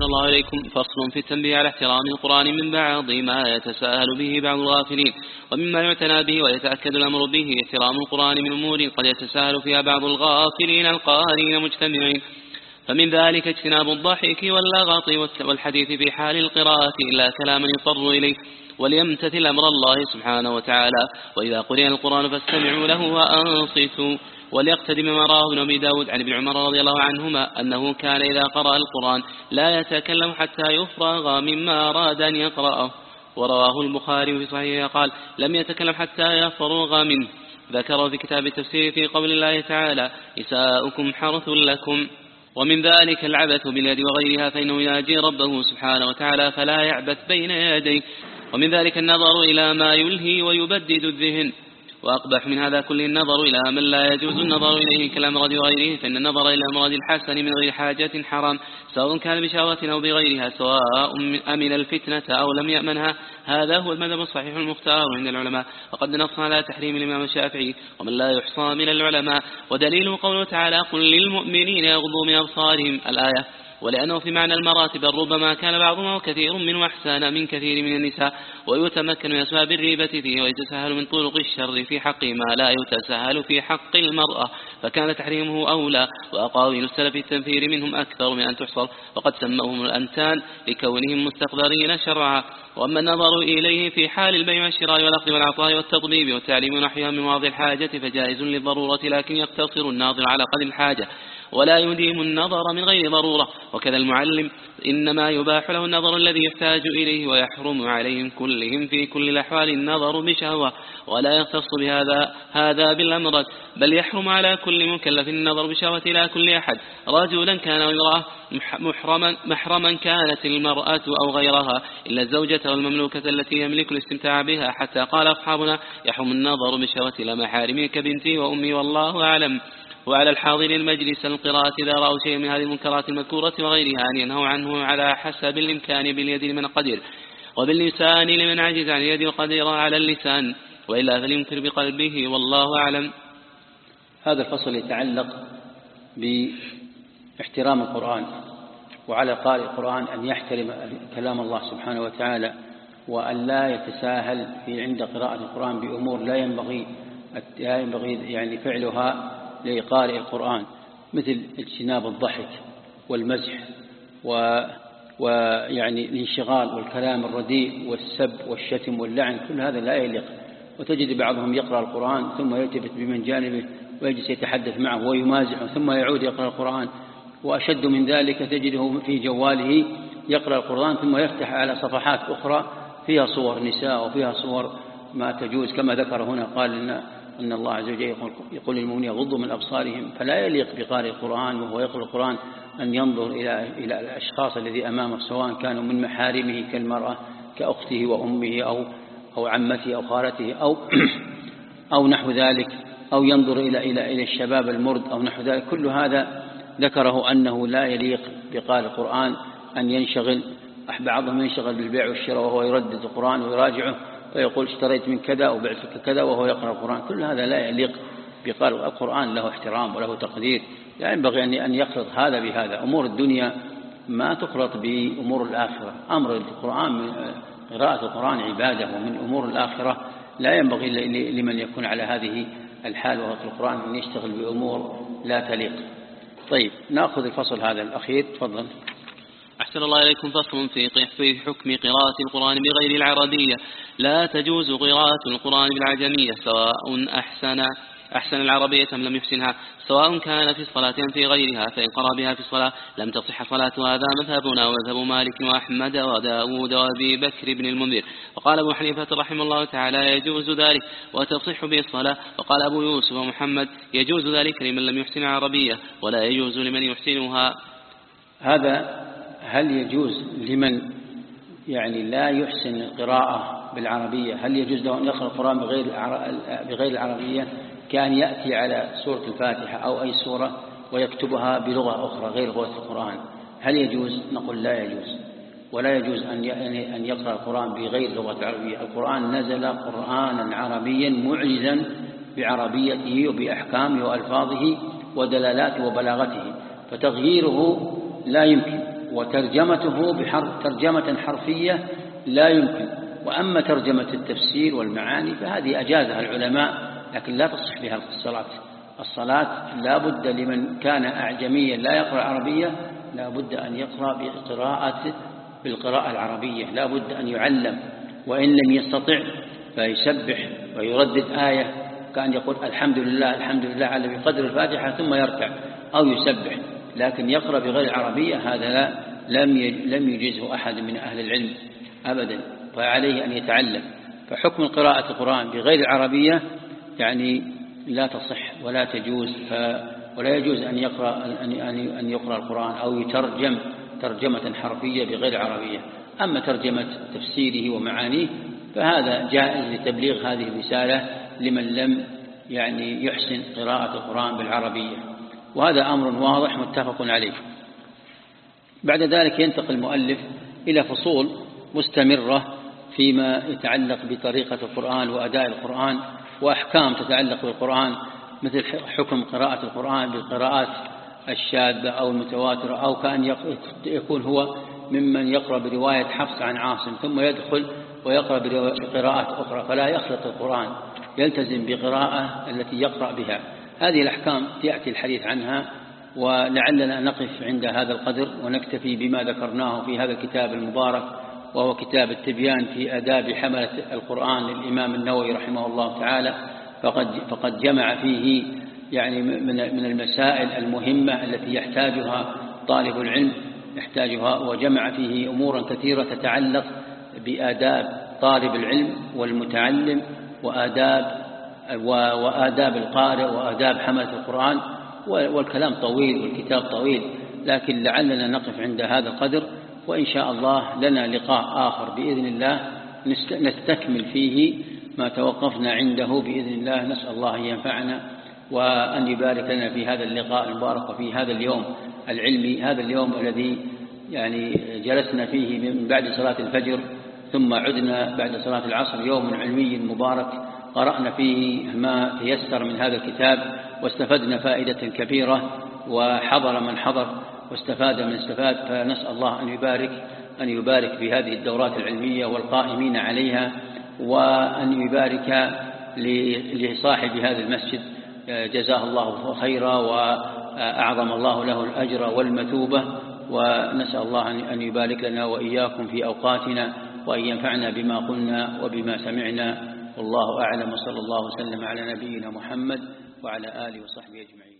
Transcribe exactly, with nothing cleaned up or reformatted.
الله عليكم. فصل في التنبيه على احترام القرآن من بعض ما يتساهل به بعض الغافلين، ومما يعتنى به ويتأكد الأمر به احترام القرآن من أمور قد يتساهل فيها بعض الغافلين القارئين مجتمعين. فمن ذلك اجتناب الضحك واللغط والحديث في حال القراءة إلا كلاما يضطر إليه، وليمتثل أمر الله سبحانه وتعالى. وإذا قرئ القرآن فاستمعوا له وأنصتوا. وليقتدي بما رواه ابن أبي داود عن ابن عمر رضي الله عنهما أنه كان إذا قرأ القرآن لا يتكلم حتى يفرغ مما أراد أن يقرأه. ورواه البخاري في صحيحه قال لم يتكلم حتى يفرغ منه. ذكر في كتاب التفسير في قول الله تعالى نساؤكم حرث لكم. ومن ذلك العبث باليد وغيرها، فإنه يناجي ربه سبحانه وتعالى فلا يعبث بين يديه. ومن ذلك النظر إلى ما يلهي ويبدد الذهن. وأقبح من هذا كل النظر إلى من لا يجوز النظر إليه كالأمراض وغيره، فإن النظر إلى أمراض الحسن من غير حاجة حرام، سواء كان بشهوة أو بغيرها، سواء أمن الفتنة أو لم يأمنها. هذا هو المذهب الصحيح المختار عند العلماء، وقد نص على تحريم الإمام الشافعي ومن لا يحصى من العلماء. ودليل قوله تعالى قل للمؤمنين يغضوا من أبصارهم الآية. ولأنه في معنى المراتب ربما كان بعضهم أو كثير منه أحسن من كثير من النساء، ويتمكن من أسباب الريبة فيه، ويتسهل من طرق الشر في حق ما لا يتسهل في حق المرأة، فكان تحريمه أولى. وأقاويل السلف التنفير منهم أكثر من أن تحصر، وقد سموهم الأمتان لكونهم مستقذرين شرعا. وأما النظر إليه في حال البيع والشراء والأخذ والعطاء والتطبيب والتعليم ونحوها من مواضع الحاجة فجائز للضرورة، لكن يقتصر الناظر على قدر الحاجة ولا يديم النظر من غير ضرورة. وكذا المعلم إنما يباح له النظر الذي يحتاج إليه، ويحرم عليهم كلهم في كل الأحوال النظر بشهوة، ولا يختص بهذا هذا بالأمر، بل يحرم على كل مكلف النظر بشهوة إلى كل أحد، رجلا كان أو امرأة، محرما, محرما كانت المرأة أو غيرها، إلا الزوجة والمملوكة التي يملك الاستمتاع بها، حتى قال أصحابنا يحرم النظر بشهوة إلى محارمه كبنتي وأمي والله أعلم. وعلى الحاضر المجلس القراءة إذا رأوا شيئا من هذه المنكرات المذكورة وغيرها أن ينهوا عنه على حسب الإمكان باليد لمن قدر، وباللسان لمن عجز عن اليد وقدر على اللسان، وإلا فلينكر بقلبه والله أعلم. هذا الفصل يتعلق باحترام القرآن، وعلى قارئ القرآن أن يحترم كلام الله سبحانه وتعالى، وأن لا يتساهل في عند قراءة القرآن بأمور لا ينبغي لا ينبغي يعني فعلها لقارئ القرآن، مثل اجتناب الضحك والمزح ويعني الانشغال والكلام الرديء والسب والشتم واللعن، كل هذا لا يليق. وتجد بعضهم يقرأ القرآن ثم يلتفت بمن جانبه ويجلس يتحدث معه ويمازحه ثم يعود يقرأ القرآن. وأشد من ذلك تجده في جواله يقرأ القرآن ثم يفتح على صفحات أخرى فيها صور نساء وفيها صور ما تجوز، كما ذكر هنا قال إن أن الله عز وجل يقول للمؤمنين يغضوا من أبصارهم. فلا يليق بقارئ القرآن وهو يقرأ القرآن أن ينظر إلى إلى الأشخاص الذي أمامه، سواء كانوا من محارمه كالمرأة كأخته وأمه أو أو عمته أو خالته أو أو نحو ذلك، أو ينظر إلى إلى إلى الشباب المرد أو نحو ذلك. كل هذا ذكره أنه لا يليق بقارئ القرآن أن ينشغل. بعضهم ينشغل بالبيع والشراء وهو يردد القرآن ويراجعه ويقول اشتريت من كذا وبعت لك كذا وهو يقرأ القرآن. كل هذا لا يليق بقارئ القرآن، له احترام وله تقدير. لا ينبغي أن يخلط هذا بهذا. أمور الدنيا ما تخلط بأمور الآخرة. أمر القرآن قراءة القرآن عبادة، ومن أمور الآخرة لا ينبغي لمن يكون على هذه الحال وقت القرآن أن يشتغل بأمور لا تليق. طيب نأخذ الفصل هذا الأخير، تفضل. أحسن الله إليكم. فصل في حكم قراءة القرآن بغير العربية. لا تجوز قراءة القرآن بالعجمية، سواء أحسن أحسن العربية أم لم يحسنها، سواء كان في الصلاة أم في غيرها، فإن قرأ بها في الصلاة لم تصح صلاة. هذا مذهبنا ومذهب مالك وأحمد وداود وأبي بكر بن المنذر. وقال أبو حنيفة رحمه الله تعالى يجوز ذلك وتصح به الصلاة. وقال أبو يوسف ومحمد يجوز ذلك لمن لم يحسن العربية ولا يجوز لمن يحسنها. هذا هل يجوز لمن يعني لا يحسن القراءة بالعربية، هل يجوز له أن يقرأ القرآن بغير بغير العربية، كان يأتي على سورة الفاتحة أو أي سورة ويكتبها بلغة أخرى غير لغة القرآن، هل يجوز؟ نقول لا يجوز، ولا يجوز أن أن يقرأ القرآن بغير لغة العربية. القرآن نزل قرآنا عربيا معجزا بعربيته وبأحكامه وألفاظه ودلالاته وبلاغته، فتغييره لا يمكن. وترجمته بحرف ترجمة حرفية لا يمكن. وأما ترجمة التفسير والمعاني فهذه أجازها العلماء، لكن لا تصح بها الصلاة. الصلاة لا بد لمن كان أعجميا لا يقرأ عربية لا بد أن يقرأ بقراءة بالقراءة العربية، لا بد أن يعلم، وإن لم يستطع فيسبح ويردد آية، كان يقول الحمد لله الحمد لله على بقدر الفاتحة ثم يركع أو يسبح، لكن يقرأ بغير عربية هذا لا لم لم يجزه أحد من أهل العلم أبدا، فعليه أن يتعلم. فحكم قراءة القرآن بغير العربية يعني لا تصح ولا تجوز، ولا يجوز أن يقرأ أن يقرأ القرآن أو يترجم ترجمة حرفية بغير عربية. أما ترجمة تفسيره ومعانيه فهذا جائز لتبليغ هذه الرسالة لمن لم يعني يحسن قراءة القرآن بالعربية، وهذا أمر واضح متفق عليه. بعد ذلك ينتقل المؤلف إلى فصول مستمرة فيما يتعلق بطريقة القرآن وأداء القرآن وأحكام تتعلق بالقرآن، مثل حكم قراءة القرآن بالقراءات الشاذة أو المتواترة، أو كأن يكون هو ممن يقرأ برواية حفص عن عاصم ثم يدخل ويقرأ بقراءات أخرى، فلا يخلط القرآن، يلتزم بقراءة التي يقرأ بها. هذه الأحكام يأتي الحديث عنها، ولعلنا نقف عند هذا القدر ونكتفي بما ذكرناه في هذا الكتاب المبارك، وهو كتاب التبيان في آداب حملة القرآن للإمام النووي رحمه الله تعالى. فقد فقد جمع فيه يعني من المسائل المهمة التي يحتاجها طالب العلم يحتاجها، وجمع فيه أمورا كثيرة تتعلق بآداب طالب العلم والمتعلم وآداب وآداب القارئ وآداب حملة القرآن، والكلام طويل والكتاب طويل، لكن لعلنا نقف عند هذا القدر، وإن شاء الله لنا لقاء آخر بإذن الله نستكمل فيه ما توقفنا عنده بإذن الله. نسأل الله أن ينفعنا وأن يبارك لنا في هذا اللقاء المبارك وفي هذا اليوم العلمي، هذا اليوم الذي يعني جلسنا فيه من بعد صلاة الفجر ثم عدنا بعد صلاة العصر، يوم علمي مبارك قرأنا فيه ما تيسر من هذا الكتاب واستفدنا فائدة كبيرة، وحضر من حضر واستفاد من استفاد. فنسأل الله أن يبارك أن يبارك في هذه الدورات العلمية والقائمين عليها، وأن يبارك لصاحب هذا المسجد جزاه الله خيرا وأعظم الله له الأجر والمثوبة، ونسأل الله أن يبارك لنا وإياكم في أوقاتنا وأن ينفعنا بما قلنا وبما سمعنا، والله أعلم، وصلى الله وسلم على نبينا محمد وعلى آله وصحبه أجمعين.